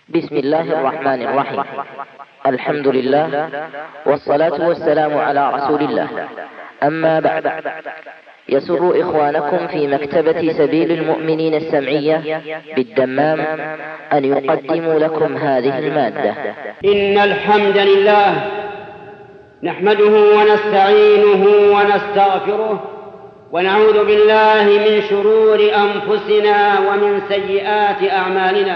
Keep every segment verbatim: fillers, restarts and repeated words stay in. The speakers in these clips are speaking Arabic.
بسم الله الرحمن الرحيم. الحمد لله والصلاة والسلام على رسول الله. أما بعد، يسر إخوانكم في مكتبة سبيل المؤمنين السمعية بالدمام أن يقدموا لكم هذه المادة. إن الحمد لله نحمده ونستعينه ونستغفره ونعوذ بالله من شرور أنفسنا ومن سيئات أعمالنا.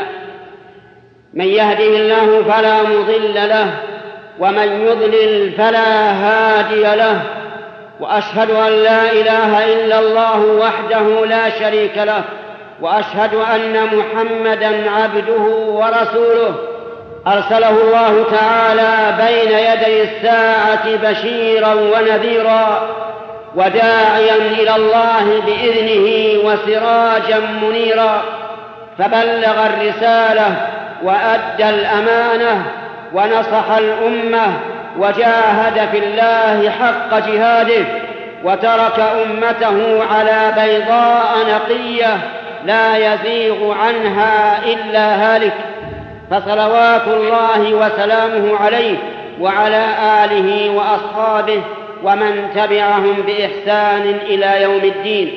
من يهده الله فلا مضل له ومن يضلل فلا هادي له، وأشهد أن لا إله إلا الله وحده لا شريك له، وأشهد أن محمدًا عبده ورسوله أرسله الله تعالى بين يدي الساعة بشيرا ونذيرا وداعيا إلى الله بإذنه وسراجا منيرا، فبلغ الرسالة وأدى الأمانة ونصح الأمة وجاهد في الله حق جهاده، وترك أمته على بيضاء نقية لا يزيغ عنها إلا هالك، فصلوات الله وسلامه عليه وعلى آله وأصحابه ومن تبعهم بإحسان إلى يوم الدين.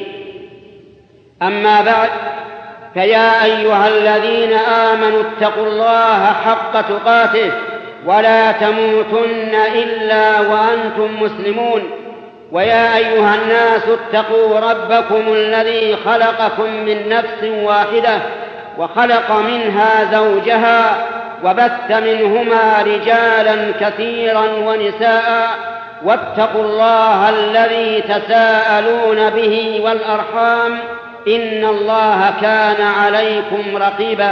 أما بعد، فيا أيها الذين آمنوا اتقوا الله حق تقاته ولا تموتن إلا وأنتم مسلمون. ويا أيها الناس اتقوا ربكم الذي خلقكم من نفس واحدة وخلق منها زوجها وبث منهما رجالا كثيرا ونساء، واتقوا الله الذي تساءلون به والأرحام إن الله كان عليكم رقيبا.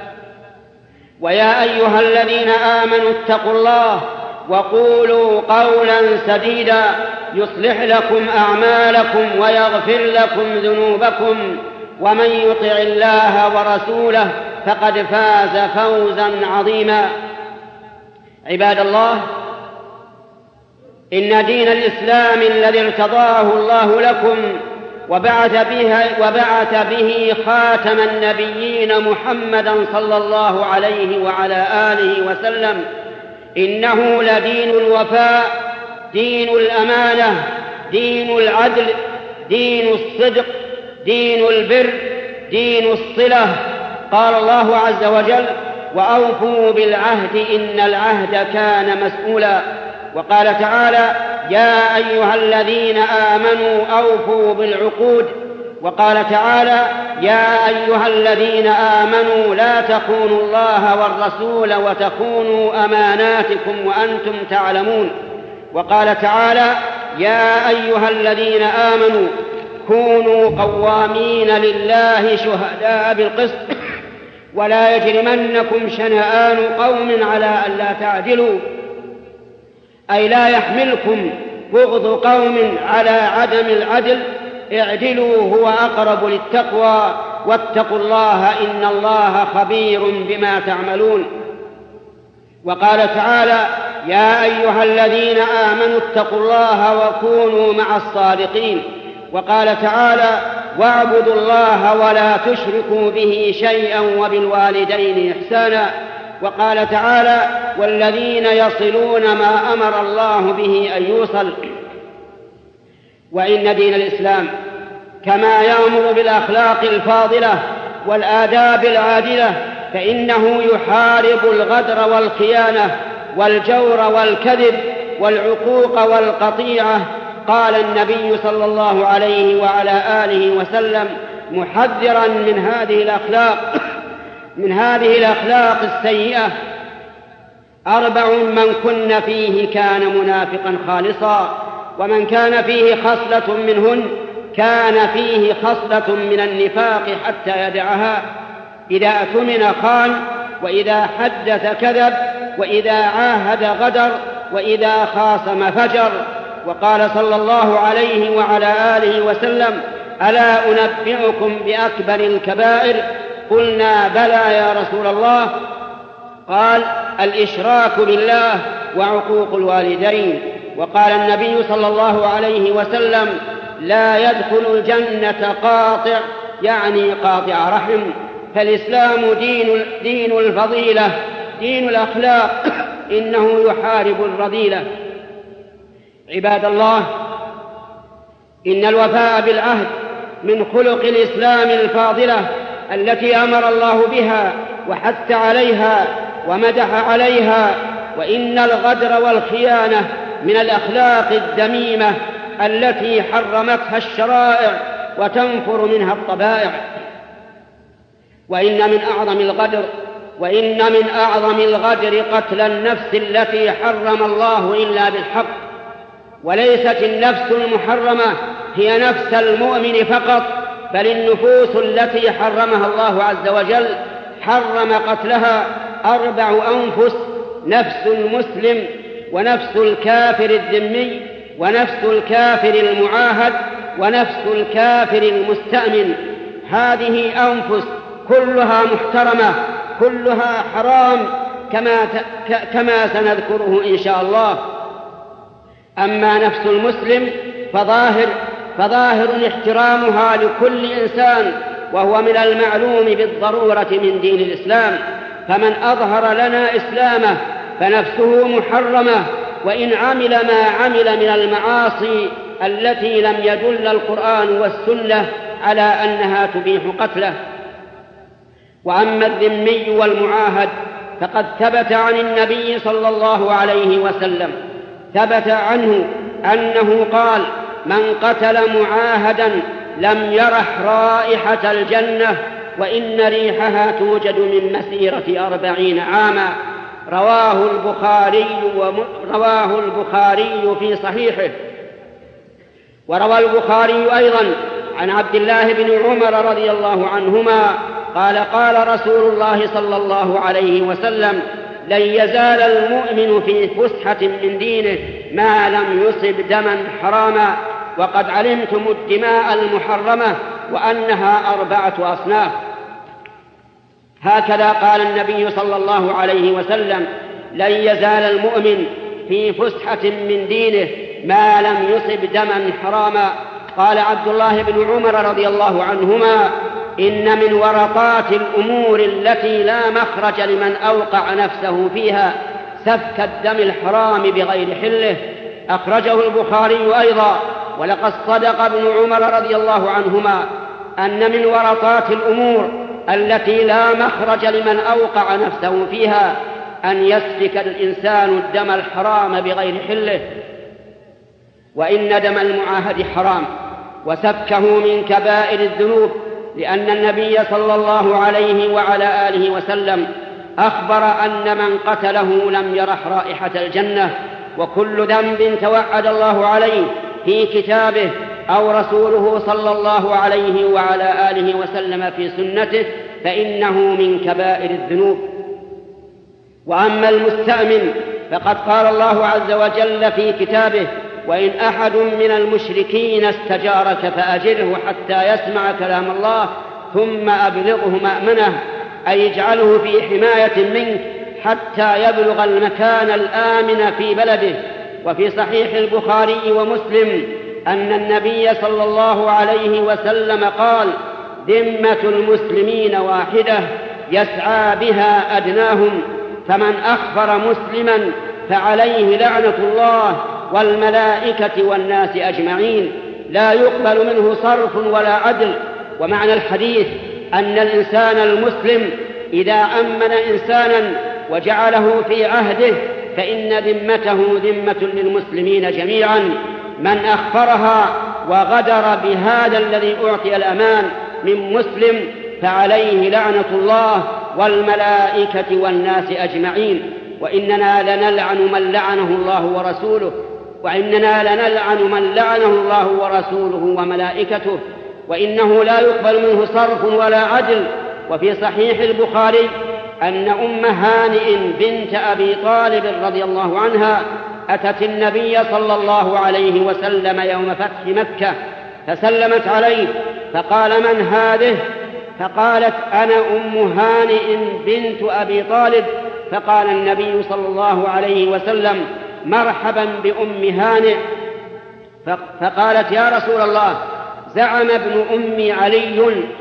ويا أيها الذين آمنوا اتقوا الله وقولوا قولا سديدا يصلح لكم أعمالكم ويغفر لكم ذنوبكم، ومن يطع الله ورسوله فقد فاز فوزا عظيما. عباد الله، إن دين الإسلام الذي ارتضاه الله لكم وبعث به, وبعث به خاتم النبيين محمدا صلى الله عليه وعلى آله وسلم، إنه لدين الوفاء، دين الأمانة، دين العدل، دين الصدق، دين البر، دين الصلة. قال الله عز وجل: وأوفوا بالعهد إن العهد كان مسؤولا. وقال تعالى: يا أيها الذين آمنوا أوفوا بالعقود. وقال تعالى: يا أيها الذين آمنوا لا تخونوا الله والرسول وتخونوا أماناتكم وأنتم تعلمون. وقال تعالى: يا أيها الذين آمنوا كونوا قوامين لله شهداء بالقسط ولا يجرمنكم شنآن قوم على ألا تعدلوا، أي لا يحملكم بغض قوم على عدم العدل، اعدلوا هو أقرب للتقوى واتقوا الله إن الله خبير بما تعملون. وقال تعالى: يا أيها الذين آمنوا اتقوا الله وكونوا مع الصادقين. وقال تعالى: واعبدوا الله ولا تشركوا به شيئا وبالوالدين إحسانا. وقال تعالى: والذين يصلون ما أمر الله به أن يوصل. وإن دين الإسلام كما يأمر بالأخلاق الفاضلة والآداب العادلة، فإنه يحارب الغدر والخيانة والجور والكذب والعقوق والقطيعة. قال النبي صلى الله عليه وعلى آله وسلم محذرا من هذه الأخلاق من هذه الأخلاق السيئة: أربع من كن فيه كان منافقا خالصا، ومن كان فيه خصلة منهن كان فيه خصلة من النفاق حتى يدعها: إذا أؤتمن خان، وإذا حدث كذب، وإذا عاهد غدر، وإذا خاصم فجر. وقال صلى الله عليه وعلى آله وسلم: ألا أنبئكم بأكبر الكبائر؟ قلنا: بلى يا رسول الله. قال: الإشراك بالله وعقوق الوالدين. وقال النبي صلى الله عليه وسلم: لا يدخل الجنة قاطع، يعني قاطع رحم، فالإسلام دين, دين الفضيلة، دين الأخلاق، إنه يحارب الرذيلة. عباد الله، إن الوفاء بالعهد من خلق الإسلام الفاضلة التي أمر الله بها وحث عليها ومدح عليها، وإن الغدر والخيانة من الأخلاق الذميمة التي حرمتها الشرائع وتنفر منها الطبائع. وإن من أعظم الغدر وإن من أعظم الغدر قتل النفس التي حرم الله إلا بالحق. وليست النفس المحرمة هي نفس المؤمن فقط، بل النفوس التي حرمها الله عز وجل حرم قتلها أربع أنفس: نفس المسلم، ونفس الكافر الذمي، ونفس الكافر المعاهد، ونفس الكافر المستأمن. هذه أنفس كلها محترمة، كلها حرام، كما كما سنذكره إن شاء الله. أما نفس المسلم فظاهر فظاهر احترامها لكل إنسان، وهو من المعلوم بالضرورة من دين الإسلام. فمن أظهر لنا إسلامه فنفسه محرمة، وإن عمل ما عمل من المعاصي التي لم يدل القرآن والسنة على أنها تبيح قتله. وأما الذمي والمعاهد فقد ثبت عن النبي صلى الله عليه وسلم ثبت عنه أنه قال: من قتل معاهدا لم يرح رائحة الجنة، وإن ريحها توجد من مسيرة أربعين عاما. رواه البخاري رواه البخاري في صحيحه. وروى البخاري أيضا عن عبد الله بن عمر رضي الله عنهما قال: قال رسول الله صلى الله عليه وسلم: لن يزال المؤمن في فسحة من دينه ما لم يصب دما حراما، وقد علمتم الدماء المحرمة وأنها أربعة أصناف. هكذا قال النبي صلى الله عليه وسلم: لن يزال المؤمن في فسحة من دينه ما لم يصب دما حراما. قال عبد الله بن عمر رضي الله عنهما: إن من ورطات الأمور التي لا مخرج لمن أوقع نفسه فيها سفك الدم الحرام بغير حله. أخرجه البخاري أيضا. ولقد صدق ابن عمر رضي الله عنهما أن من ورطات الأمور التي لا مخرج لمن أوقع نفسه فيها أن يسفك الإنسان الدم الحرام بغير حله. وإن دم المعاهد حرام، وسفكه من كبائر الذنوب، لأن النبي صلى الله عليه وعلى آله وسلم أخبر أن من قتله لم يرح رائحة الجنة. وكل ذنب توعد الله عليه في كتابه أو رسوله صلى الله عليه وعلى آله وسلم في سنته فإنه من كبائر الذنوب. وأما المستأمن فقد قال الله عز وجل في كتابه: وإن أحد من المشركين استجارك فأجره حتى يسمع كلام الله ثم أبلغه مأمنه، أي اجعله في حماية منك حتى يبلغ المكان الآمن في بلده. وفي صحيح البخاري ومسلم أن النبي صلى الله عليه وسلم قال: ذمة المسلمين واحدة يسعى بها أدناهم، فمن أخبر مسلما فعليه لعنة الله والملائكة والناس أجمعين، لا يقبل منه صرف ولا عدل. ومعنى الحديث أن الإنسان المسلم إذا أمن إنسانا وجعله في عهده فإن ذمته ذمة للمسلمين جميعا. من أخفرها وغدر بهذا الذي أعطي الأمان من مسلم فعليه لعنة الله والملائكة والناس أجمعين. وإننا لنلعن من لعنه الله ورسوله وإننا لنلعن من لعنه الله ورسوله وملائكته، وإنه لا يقبل منه صرف ولا عدل. وفي صحيح البخاري أن أم هانئ بنت أبي طالب رضي الله عنها أتت النبي صلى الله عليه وسلم يوم فتح مكة فسلمت عليه فقال: من هذه؟ فقالت: أنا أم هانئ بنت أبي طالب. فقال النبي صلى الله عليه وسلم: مرحبا بأم هانئ. فقالت: يا رسول الله، زعم ابن أم علي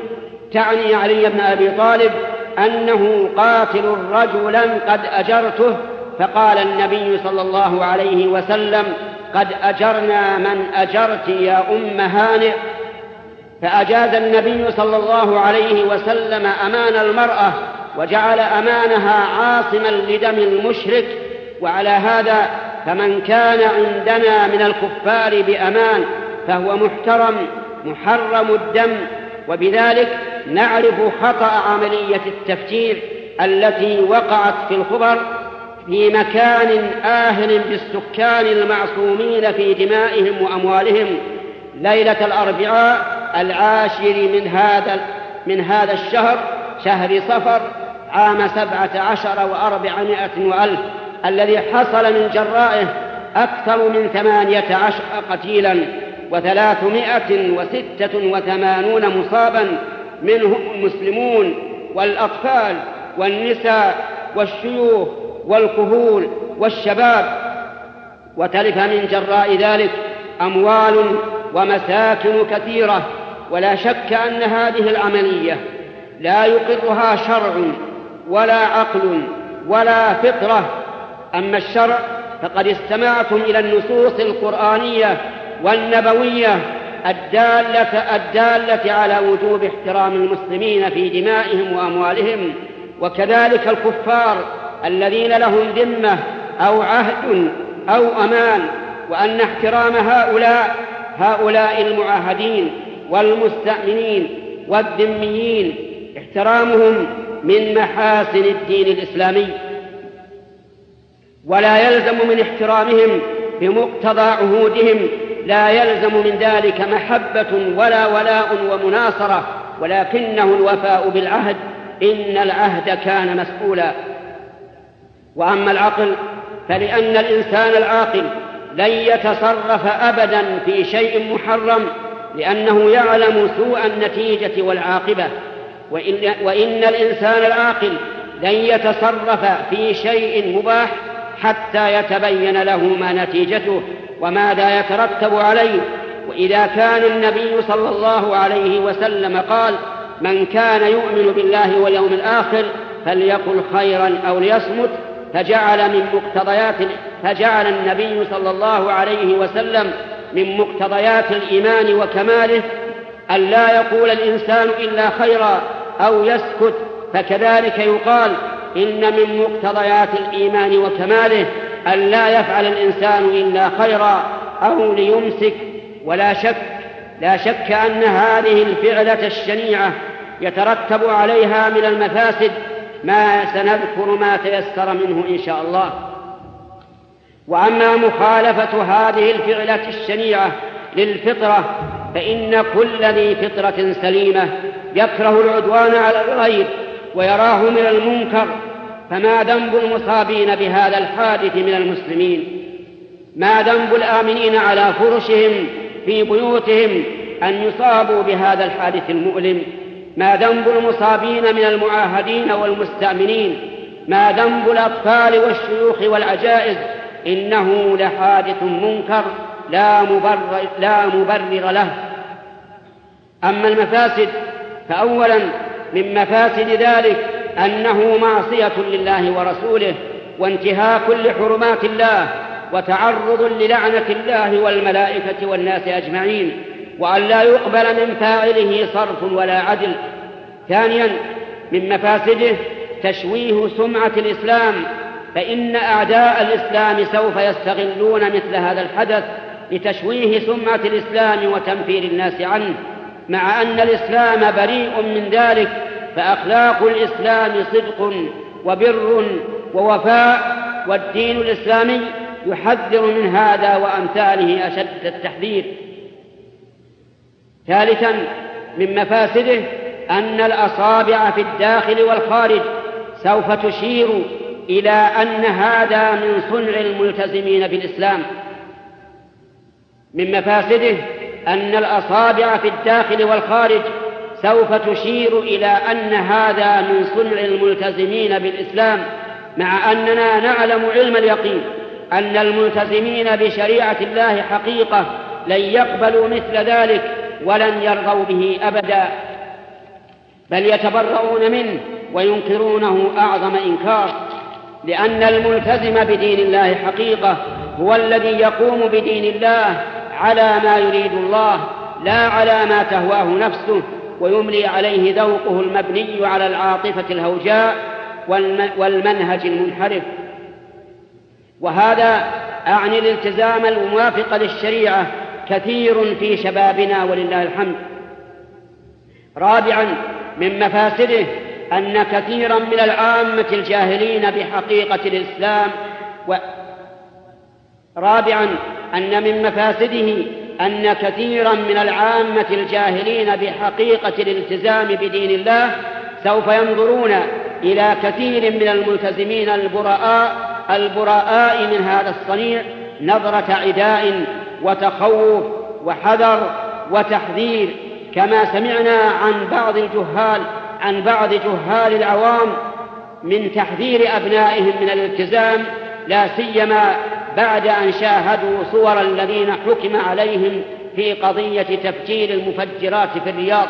تعني علي بن أبي طالب أنه قاتل رجلا قد أجرته، فقال النبي صلى الله عليه وسلم: قد أجرنا من أجرت يا أم هانئ. فأجاز النبي صلى الله عليه وسلم أمان المرأة وجعل أمانها عاصما لدم المشرك. وعلى هذا فمن كان عندنا من الكفار بأمان فهو محترم محرم الدم. وبذلك نعرف خطأ عملية التفجير التي وقعت في الخبر في مكان آهل بالسكان المعصومين في دمائهم وأموالهم ليلة الأربعاء العاشر من هذا من هذا الشهر، شهر صفر، عام سبعة عشر وأربعمائة وألف، الذي حصل من جرائه أكثر من ثمانية عشر قتيلا وثلاثمائة وستة وثمانون مصابا، منهم المسلمون والأطفال والنساء والشيوخ والكهول والشباب. وتلف من جراء ذلك أموال ومساكن كثيرة. ولا شك أن هذه العملية لا يقرها شرع ولا عقل ولا فطرة. أما الشرع فقد استمعتم إلى النصوص القرآنية والنبوية الدالة, الدالة على وجوب احترام المسلمين في دمائهم وأموالهم، وكذلك الكفار الذين لهم ذمة أو عهد أو أمان، وأن احترام هؤلاء هؤلاء المعاهدين والمستأمنين والذميين احترامهم من محاسن الدين الإسلامي، ولا يلزم من احترامهم بمقتضى عهودهم، لا يلزم من ذلك محبة ولا ولاء ومناصرة، ولكنه الوفاء بالعهد، إن العهد كان مسؤولا. وأما العقل فلأن الإنسان العاقل لن يتصرف أبدا في شيء محرم، لأنه يعلم سوء النتيجة والعاقبة. وإن, وإن الإنسان العاقل لن يتصرف في شيء مباح حتى يتبين له ما نتيجته وماذا يترتب عليه. وإذا كان النبي صلى الله عليه وسلم قال: من كان يؤمن بالله واليوم الآخر فليقل خيرا أو ليصمت، فجعل من مقتضيات فجعل النبي صلى الله عليه وسلم من مقتضيات الإيمان وكماله أن لا يقول الإنسان إلا خيرا أو يسكت. فكذلك يقال إن من مقتضيات الإيمان وكماله أن لا يفعل الإنسان إلا خيرا أو ليمسك. ولا شك لا شك أن هذه الفعلة الشنيعة يترتب عليها من المفاسد ما سنذكر ما تيسر منه إن شاء الله. وأما مخالفة هذه الفعلة الشنيعة للفطرة فإن كل ذي فطرة سليمة يكره العدوان على الغير ويراه من المنكر. فما ذنب المصابين بهذا الحادث من المسلمين؟ ما ذنب الآمنين على فرشهم في بيوتهم أن يصابوا بهذا الحادث المؤلم؟ ما ذنب المصابين من المعاهدين والمستأمنين؟ ما ذنب الأطفال والشيوخ والعجائز؟ إنه لحادث منكر لا مبرر, لا مبرر له. أما المفاسد فأولا من مفاسد ذلك أنه معصية لله ورسوله وانتهاك لحرمات الله وتعرض للعنة الله والملائكة والناس أجمعين، وأن لا يقبل من فاعله صرف ولا عدل. ثانيا من مفاسده تشويه سمعة الإسلام، فإن أعداء الإسلام سوف يستغلون مثل هذا الحدث لتشويه سمعة الإسلام وتنفير الناس عنه، مع أن الإسلام بريء من ذلك، فأخلاق الإسلام صدق وبر ووفاء، والدين الإسلامي يحذر من هذا وأمثاله أشد التحذير. ثالثا من مفاسده أن الأصابع في الداخل والخارج سوف تشير إلى أن هذا من صنع الملتزمين بالإسلام. من مفاسده أن الأصابع في الداخل والخارج سوف تشير إلى أن هذا من صنع الملتزمين بالإسلام، مع أننا نعلم علم اليقين أن الملتزمين بشريعة الله حقيقة لن يقبلوا مثل ذلك ولن يرضوا به أبدا. بل يتبرؤون منه وينكرونه أعظم إنكار، لأن الملتزم بدين الله حقيقة هو الذي يقوم بدين الله على ما يريد الله لا على ما تهواه نفسه، ويملي عليه ذوقه المبني على العاطفة الهوجاء والمنهج المنحرف. وهذا أعني الالتزام الموافق للشريعة كثير في شبابنا ولله الحمد. رابعا من مفاسده أن كثيرا من العامة الجاهلين بحقيقة الإسلام و... رابعا أن من مفاسده أن كثيرا من العامة الجاهلين بحقيقة الالتزام بدين الله سوف ينظرون إلى كثير من الملتزمين البراء البراء من هذا الصنيع نظرة عداء وتخوف وحذر وتحذير، كما سمعنا عن بعض الجهال عن بعض جهال العوام من تحذير أبنائهم من الالتزام، لا سيما بعد أن شاهدوا صور الذين حكم عليهم في قضية تفجير المفجرات في الرياض.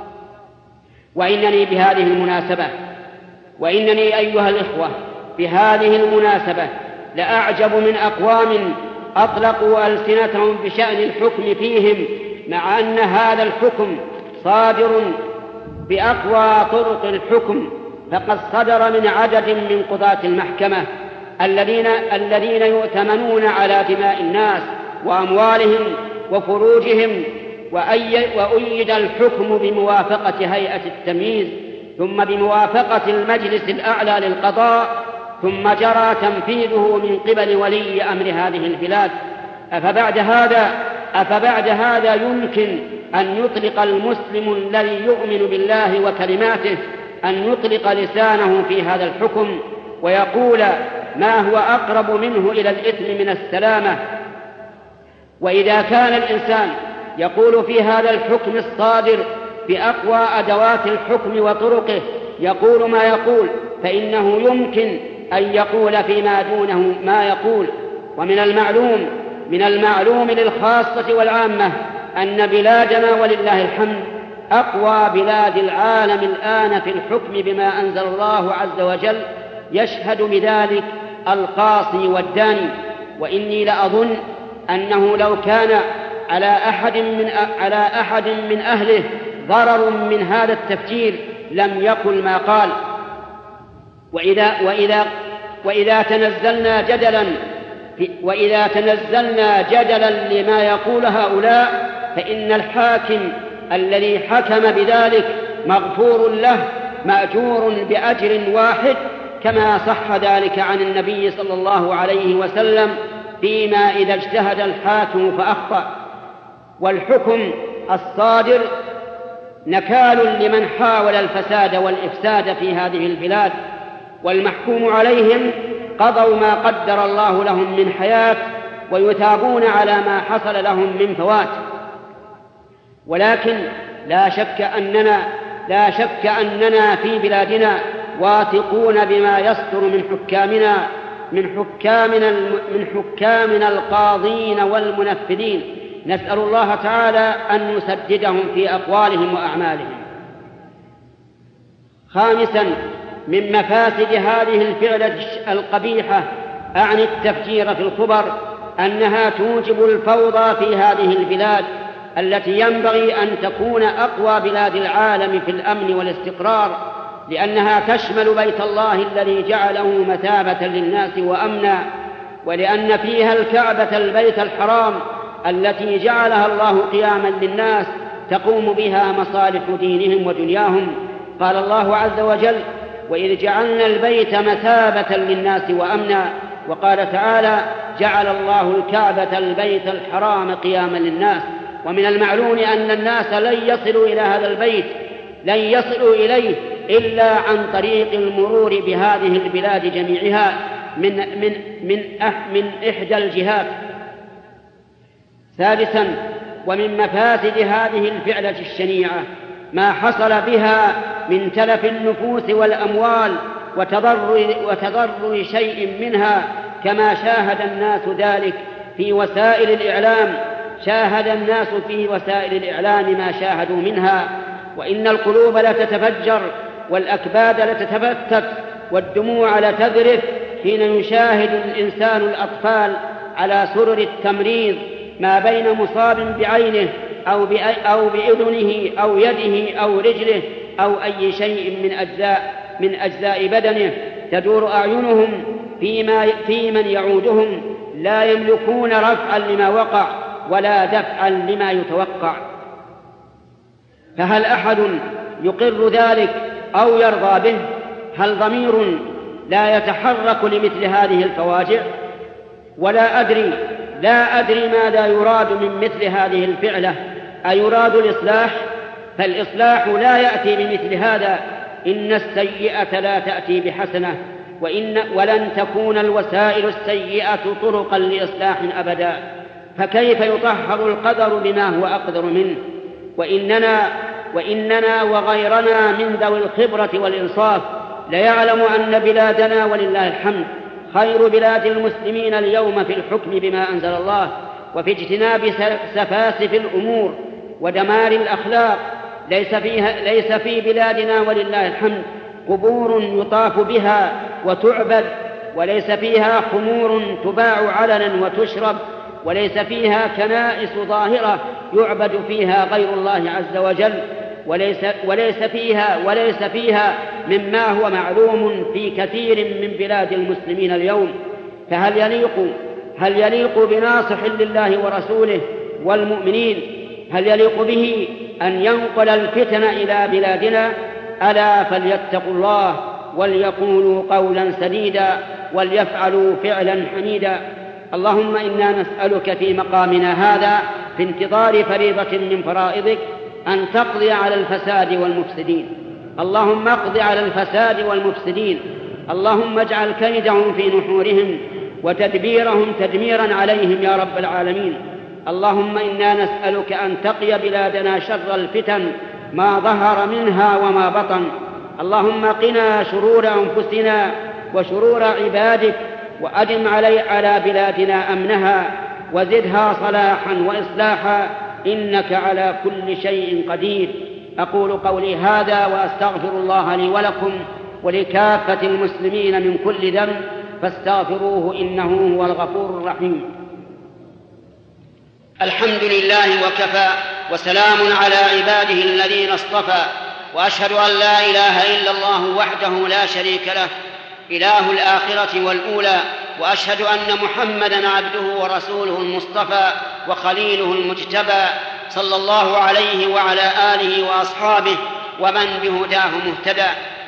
وإنني بهذه المناسبة وإنني أيها الإخوة بهذه المناسبة لأعجب من أقوام أطلقوا ألسنتهم بشأن الحكم فيهم، مع أن هذا الحكم صادر بأقوى طرق الحكم، فقد صدر من عدد من قضاة المحكمة الذين الذين يؤتمنون على دماء الناس وأموالهم وفروجهم، وأيد الحكم بموافقة هيئة التمييز ثم بموافقة المجلس الأعلى للقضاء، ثم جرى تنفيذه من قبل ولي أمر هذه البلاد. أفبعد هذا أفبعد هذا يمكن أن يطلق المسلم الذي يؤمن بالله وكلماته أن يطلق لسانه في هذا الحكم ويقول ما هو أقرب منه إلى الإثم من السلامة؟ وإذا كان الإنسان يقول في هذا الحكم الصادر بأقوى أدوات الحكم وطرقه يقول ما يقول، فإنه يمكن أن يقول فيما دونه ما يقول. ومن المعلوم من المعلوم للخاصة والعامة أن بلادنا ولله الحمد أقوى بلاد العالم الآن في الحكم بما أنزل الله عز وجل، يشهد بذلك القاصي والداني. وإني لأظن أنه لو كان على أحد من على أحد من أهله ضرر من هذا التفجير لم يقل ما قال. وإذا وإذا وإذا تنزلنا جدلا وإذا تنزلنا جدلا لما يقول هؤلاء، فإن الحاكم الذي حكم بذلك مغفور له مأجور بأجر واحد، كما صح ذلك عن النبي صلى الله عليه وسلم فيما إذا اجتهد الحاكم فأخطأ. والحكم الصادر نكال لمن حاول الفساد والإفساد في هذه البلاد، والمحكوم عليهم قضوا ما قدر الله لهم من حياة ويثابون على ما حصل لهم من فوات. ولكن لا شك أننا لا شك أننا في بلادنا واثقون بما يصدر من حكامنا من حكامنا من حكامنا القاضين والمنفذين، نسأل الله تعالى أن يسددهم في أقوالهم وأعمالهم. خامسا من مفاسد هذه الفعلة القبيحة أعني التفجير في الخبر أنها توجب الفوضى في هذه البلاد التي ينبغي أن تكون أقوى بلاد العالم في الأمن والاستقرار، لأنها تشمل بيت الله الذي جعله مثابة للناس وأمنا، ولأن فيها الكعبة البيت الحرام التي جعلها الله قياما للناس تقوم بها مصالح دينهم ودنياهم. قال الله عز وجل: وإذ جعلنا البيت مثابة للناس وأمنا. وقال تعالى: جعل الله الكعبة البيت الحرام قياما للناس. ومن المعلوم أن الناس لن يصلوا إلى هذا البيت لن يصلوا إليه إلا عن طريق المرور بهذه البلاد جميعها من من من من إحدى الجهات. ثالثا ومن مفاسد هذه الفعلة الشنيعة ما حصل بها من تلف النفوس والأموال وتضرر وتضرر شيء منها، كما شاهد الناس ذلك في وسائل الإعلام شاهد الناس في وسائل الإعلام ما شاهدوا منها وإن القلوب لتتفجر والأكباد لتتفتت والدموع لتذرف حين يشاهد الإنسان الأطفال على سرر التمريض ما بين مصاب بعينه أو أو بأذنه أو يده أو رجله أو أي شيء من أجزاء من أجزاء بدنه، تدور أعينهم فيما في من يعودهم لا يملكون رفعا لما وقع ولا دفعا لما يتوقع. فهل أحد يقر ذلك أو يرضى به؟ هل ضمير لا يتحرك لمثل هذه الفواجع؟ ولا أدري لا أدري ماذا يراد من مثل هذه الفعلة. أيراد الإصلاح؟ فالإصلاح لا يأتي بمثل هذا. إن السيئة لا تأتي بحسنة، وإن ولن تكون الوسائل السيئة طرقا لإصلاح أبدا. فكيف يطهر القدر بما هو أقدر منه؟ وإننا وإننا وغيرنا من ذوي الخبرة والإنصاف ليعلم أن بلادنا ولله الحمد خير بلاد المسلمين اليوم في الحكم بما أنزل الله، وفي اجتناب سفاسف الأمور ودمار الأخلاق. ليس فيها ليس في بلادنا ولله الحمد قبور يطاف بها وتعبد، وليس فيها خمور تباع علنا وتشرب، وليس فيها كنائس ظاهرة يعبد فيها غير الله عز وجل، وليس, وليس فيها وليس فيها مما هو معلوم في كثير من بلاد المسلمين اليوم. فهل يليق هل يليق بناصح لله ورسوله والمؤمنين هل يليق به أن ينقل الفتن إلى بلادنا؟ ألا فليتقوا الله وليقولوا قولا سديدا وليفعلوا فعلا حميدا. اللهم إنا نسألك في مقامنا هذا في انتظار فريضة من فرائضك أن تقضي على الفساد والمفسدين. اللهم اقض على الفساد والمفسدين. اللهم اجعل كيدهم في نحورهم وتدبيرهم تدميرا عليهم يا رب العالمين. اللهم إنا نسألك أن تقي بلادنا شر الفتن ما ظهر منها وما بطن. اللهم قنا شرور أنفسنا وشرور عبادك، وأدم علي على بلادنا أمنها وزدها صلاحا وإصلاحا، إنك على كل شيء قدير. أقول قولي هذا وأستغفر الله لي ولكم ولكافة المسلمين من كل ذنب فاستغفروه إنه هو الغفور الرحيم. الحمد لله وكفى، وسلام على عباده الذين اصطفى، وأشهد أن لا إله إلا الله وحده لا شريك له إله الآخرة والأولى، وأشهد أن محمدًا عبده ورسوله المصطفى وخليله المجتبى صلى الله عليه وعلى آله وأصحابه ومن بهداه مهتدى.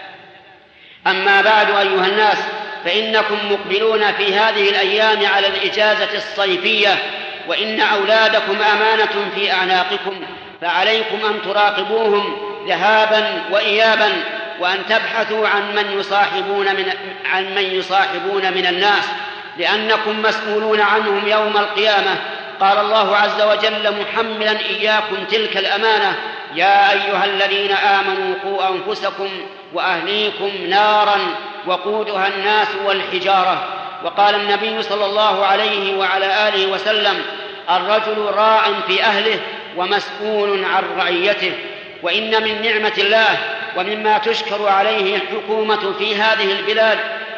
أما بعد أيها الناس، فإنكم مقبلون في هذه الأيام على الإجازة الصيفية، وإن أولادكم أمانة في أعناقكم، فعليكم أن تراقبوهم ذهابا وإيابا، وأن تبحثوا عن من يصاحبون من, عن من يصاحبون من الناس، لأنكم مسؤولون عنهم يوم القيامة. قال الله عز وجل محملا إياكم تلك الأمانة: يا أيها الذين آمنوا قوا أنفسكم وأهليكم نارا وقودها الناس والحجارة. وقال النبي صلى الله عليه وعلى آله وسلم: الرجل راع في أهله ومسؤول عن رعيته. وإن من نعمة الله ومما تشكر عليه الحكومة في هذه البلاد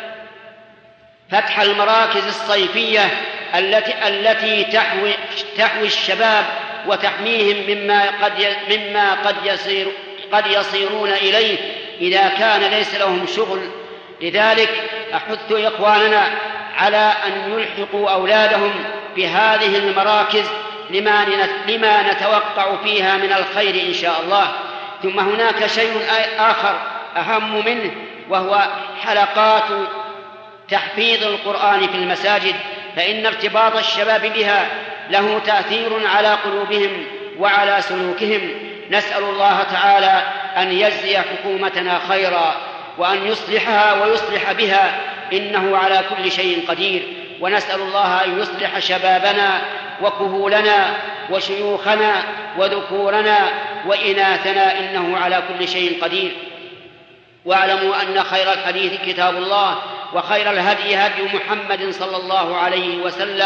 فتح المراكز الصيفية التي, التي تحوي, تحوي الشباب وتحميهم مما قد, مما قد, يصير قد يصيرون إليه إذا كان ليس لهم شغل. لذلك أحث إخواننا على أن يلحقوا أولادهم بهذه المراكز لما, لما نتوقع فيها من الخير إن شاء الله. ثم هناك شيء آخر أهم منه، وهو حلقات تحفيظ القرآن في المساجد، فإن ارتباط الشباب بها له تأثير على قلوبهم وعلى سلوكهم. نسأل الله تعالى أن يجزي حكومتنا خيرا، وأن يصلحها ويصلح بها، إنه على كل شيء قدير. ونسأل الله أن يصلح شبابنا وكهولنا وشيوخنا وذكورنا وإناثنا، إنه على كل شيء قدير. واعلموا أن خير الحديث كتاب الله، وخير الهدي هدي محمد صلى الله عليه وسلم،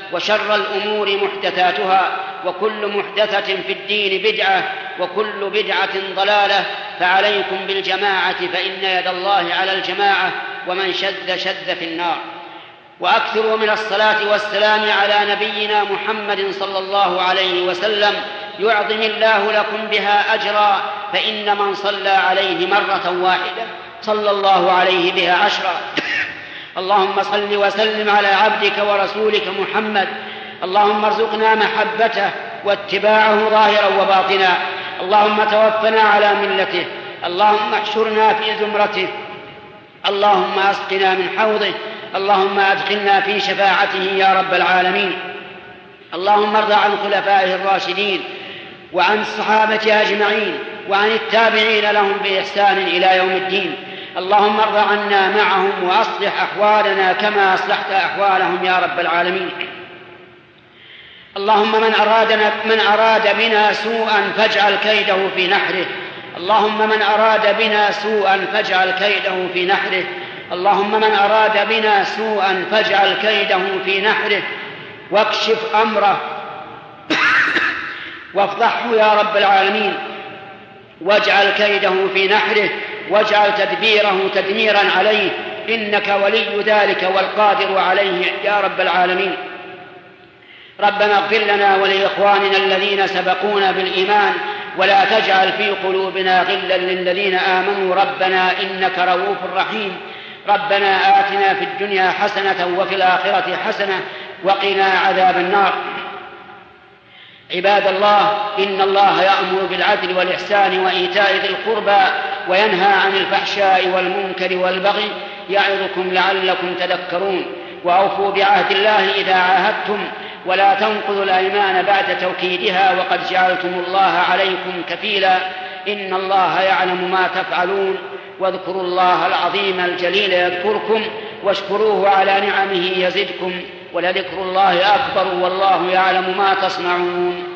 وشر الأمور محدثاتها، وكل محدثة في الدين بدعة، وكل بدعة ضلالة. فعليكم بالجماعة فإن يد الله على الجماعة، ومن شذ شذ في النار. وأكثروا من الصلاة والسلام على نبينا محمد صلى الله عليه وسلم، يعظم الله لكم بها أجرا، فإن من صلى عليه مرة واحدة صلى الله عليه بها عشرا. اللهم صل وسلم على عبدك ورسولك محمد. اللهم ارزقنا محبته واتباعه ظاهرا وباطنا. اللهم توفنا على ملته. اللهم احشرنا في زمرته. اللهم اسقنا من حوضه. اللهم ادخلنا في شفاعته يا رب العالمين. اللهم ارض عن خلفائه الراشدين وعن الصحابة أجمعين وعن التابعين لهم بإحسان إلى يوم الدين. اللهم ارض عنا معهم وأصلح أحوالنا كما أصلحت أحوالهم يا رب العالمين. اللهم من أرادنا من أراد بنا سوءا فاجعل كيده في نحره. اللهم من أراد بنا سوءا فاجعل كيده في نحره. اللهم من أراد بنا سوءا فاجعل كيده في نحره، واكشف أمره وافضحه يا رب العالمين، واجعل كيده في نحره، واجعل تدبيره تدميرا عليه، إنك ولي ذلك والقادر عليه يا رب العالمين. ربنا اغفر لنا ولإخواننا الذين سبقونا بالإيمان، ولا تجعل في قلوبنا غلا للذين آمنوا ربنا إنك رؤوف رحيم. ربنا آتنا في الدنيا حسنة وفي الآخرة حسنة وقنا عذاب النار. عباد الله، إن الله يأمر بالعدل والإحسان وإيتاء ذي القربى وينهى عن الفحشاء والمنكر والبغي، يعظكم لعلكم تذكرون. وأوفوا بعهد الله إذا عاهدتم، ولا تنقضوا الأيمان بعد توكيدها، وقد جعلتم الله عليكم كفيلا، إن الله يعلم ما تفعلون. واذكروا الله العظيم الجليل يذكركم، واشكروه على نعمه يزدكم، ولذكر الله أكبر والله يعلم ما تصنعون.